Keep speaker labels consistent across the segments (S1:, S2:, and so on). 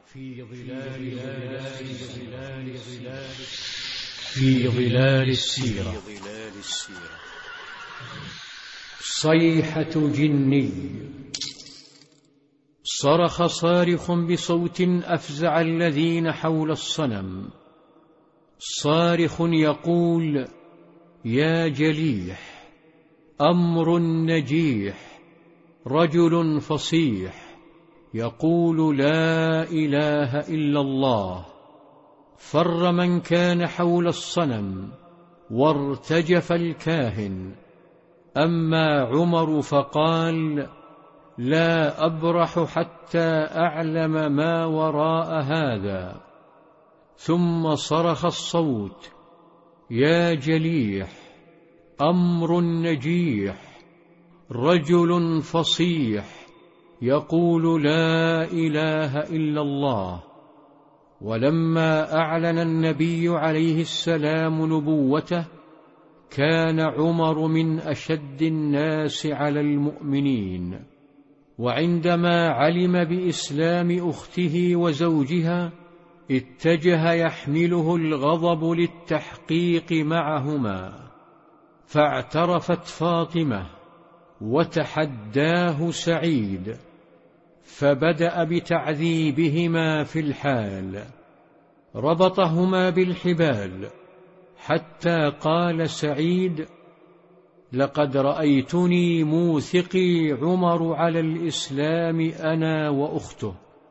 S1: في ظلال السيرة. صيحة جني. صرخ صارخ بصوت أفزع الذين حول الصنم، صارخ يقول: يا جليح، أمر نجيح، رجل فصيح يقول لا إله إلا الله. فر من كان حول الصنم وارتجف الكاهن. أما عمر فقال: لا أبرح حتى أعلم ما وراء هذا. ثم صرخ الصوت: يا جليح، أمر نجيح، رجل فصيح يقول لا إله إلا الله. ولما أعلن النبي عليه السلام نبوته كان عمر من أشد الناس على المؤمنين، وعندما علم بإسلام أخته وزوجها اتجه يحمله الغضب للتحقيق معهما، فاعترفت فاطمة وتحداه سعيد، فبدأ بتعذيبهما في الحال، ربطهما بالحبال حتى قال سعيد: لقد رأيتني موثقي عمر على الإسلام أنا وأخته.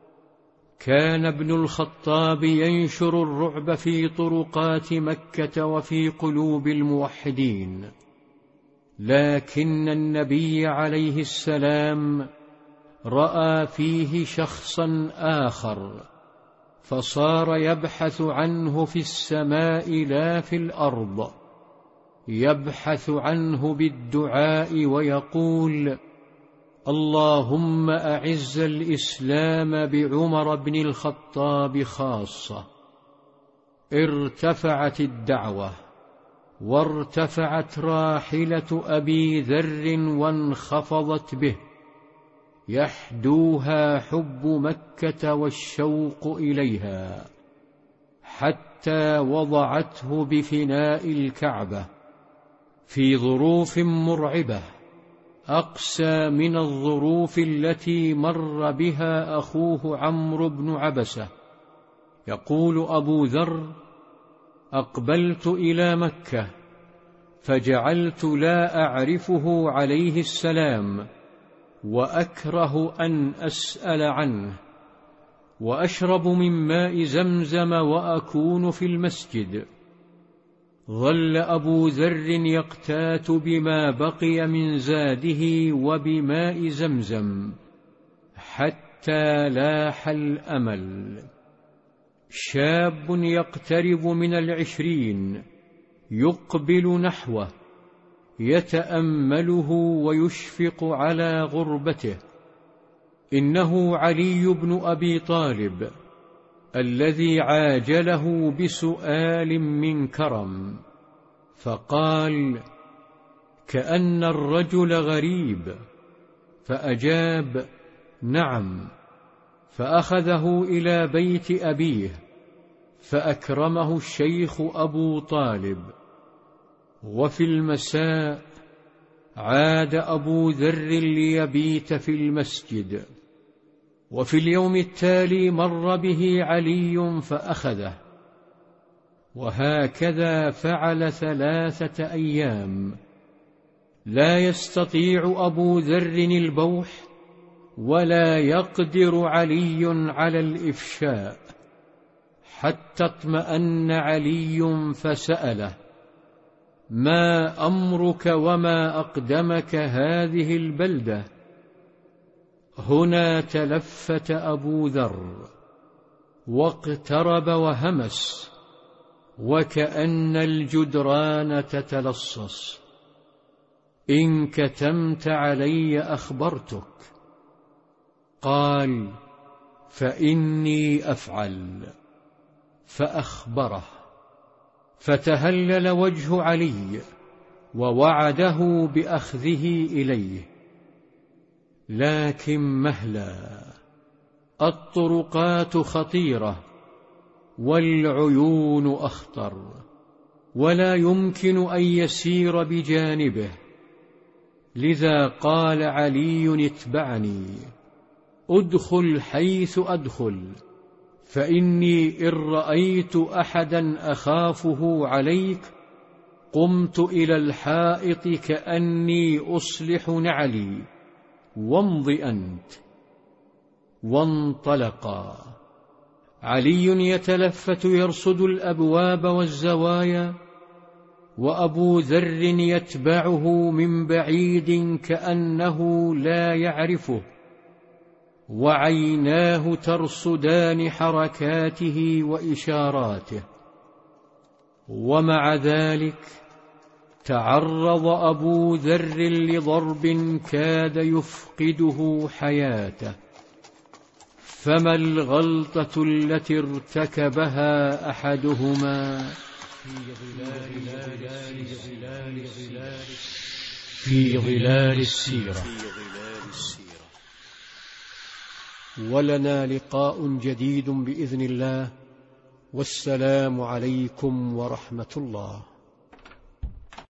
S1: كان ابن الخطاب ينشر الرعب في طرقات مكة وفي قلوب الموحدين، لكن النبي عليه السلام رأى فيه شخصا آخر، فصار يبحث عنه في السماء لا في الأرض، يبحث عنه بالدعاء ويقول: اللهم أعز الإسلام بعمر بن الخطاب خاصة. ارتفعت الدعوة وارتفعت راحلة أبي ذر وانخفضت به، يحدوها حب مكة والشوق إليها، حتى وضعته بفناء الكعبة في ظروف مرعبة أقسى من الظروف التي مر بها أخوه عمرو بن عبسة. يقول أبو ذر: أقبلت إلى مكة فجعلت لا أعرفه عليه السلام، وأكره أن أسأل عنه، وأشرب من ماء زمزم وأكون في المسجد. ظل أبو ذر يقتات بما بقي من زاده وبماء زمزم حتى لاح الأمل. شاب يقترب من 20 يقبل نحوه يتأمله ويشفق على غربته. إنه علي بن أبي طالب الذي عاجله بسؤال من كرم، فقال: كأن الرجل غريب، فأجاب: نعم. فأخذه إلى بيت أبيه فأكرمه الشيخ أبو طالب. وفي المساء عاد أبو ذر ليبيت في المسجد، وفي اليوم التالي مر به علي فأخذه، وهكذا فعل 3 أيام. لا يستطيع أبو ذر البوح ولا يقدر علي على الإفشاء، حتى اطمأن علي فسأله: ما أمرك وما أقدمك هذه البلدة؟ هنا تلفت أبو ذر واقترب وهمس، وكأن الجدران تتلصص: إن كتمت علي أخبرتك. قال: فإني أفعل. فأخبره، فتهلل وجه علي ووعده بأخذه إليه. لكن مهلا، الطرقات خطيرة والعيون أخطر، ولا يمكن أن يسير بجانبه، لذا قال علي: اتبعني، أدخل حيث أدخل، فإني إن رأيت أحدا أخافه عليك قمت إلى الحائط كأني أصلح نعلي، وامض أنت. وانطلقا. علي يتلفت يرصد الأبواب والزوايا، وأبو ذر يتبعه من بعيد كأنه لا يعرفه، وعيناه ترصدان حركاته وإشاراته. ومع ذلك تعرض أبو ذر لضرب كاد يفقده حياته، فما الغلطة التي ارتكبها أحدهما في ظلال السيرة. ولنا لقاء جديد بإذن الله، والسلام عليكم ورحمة الله.